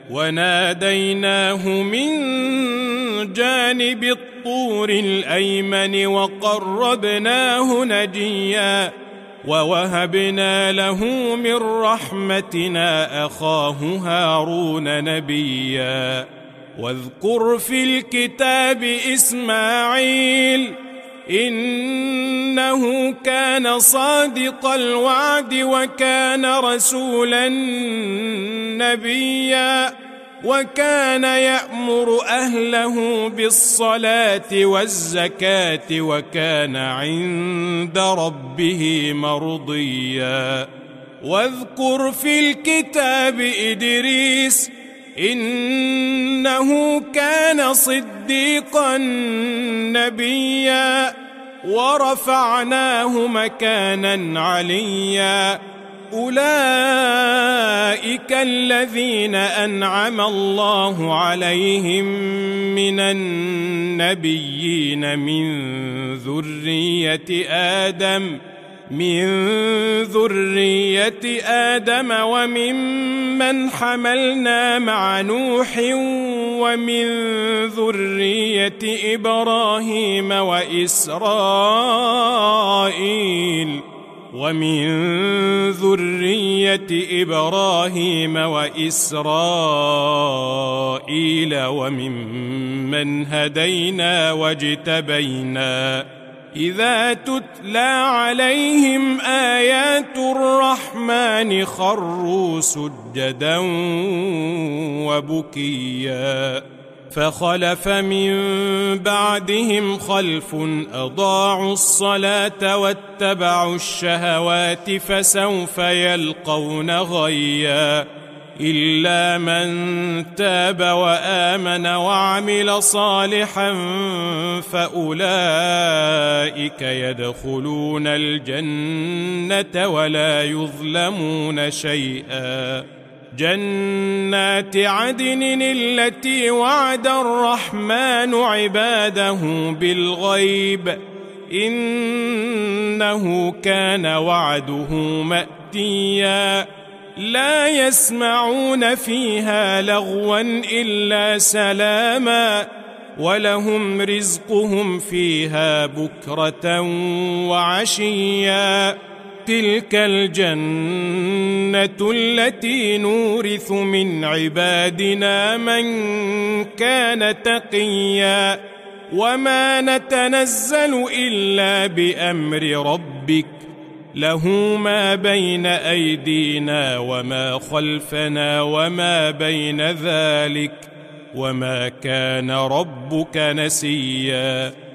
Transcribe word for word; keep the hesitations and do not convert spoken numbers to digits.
وناديناه من جانب الطور الأيمن وقربناه نجيا ووهبنا له من رحمتنا أخاه هارون نبيا واذكر في الكتاب إسماعيل إنه كان صادق الوعد وكان رسولا نبيا وكان يأمر أهله بالصلاة والزكاة وكان عند ربه مرضيا واذكر في الكتاب إدريس إنه كان صديقا نبيا ورفعناه مكانا عليا أولئك الذين أنعم الله عليهم من النبيين من ذرية آدم من ذرية آدم وممن حملنا مع نوح ومن ذرية إبراهيم وإسرائيل ومن ذرية إبراهيم وإسرائيل وممن هدينا واجتبينا إذا تتلى عليهم آيات الرحمن خروا سجدا وبكيا فخلف من بعدهم خلف أضاعوا الصلاة واتبعوا الشهوات فسوف يلقون غيا إلا من تاب وآمن وعمل صالحا فأولئك يدخلون الجنة ولا يظلمون شيئا جنات عدن التي وعد الرحمن عباده بالغيب إنه كان وعده مأتيا لا يسمعون فيها لغوا إلا سلاما ولهم رزقهم فيها بكرة وعشيا تلك الجنة التي نورث من عبادنا من كان تقيا وما نتنزل إلا بأمر ربك له ما بين أيدينا وما خلفنا وما بين ذلك وما كان ربك نسيا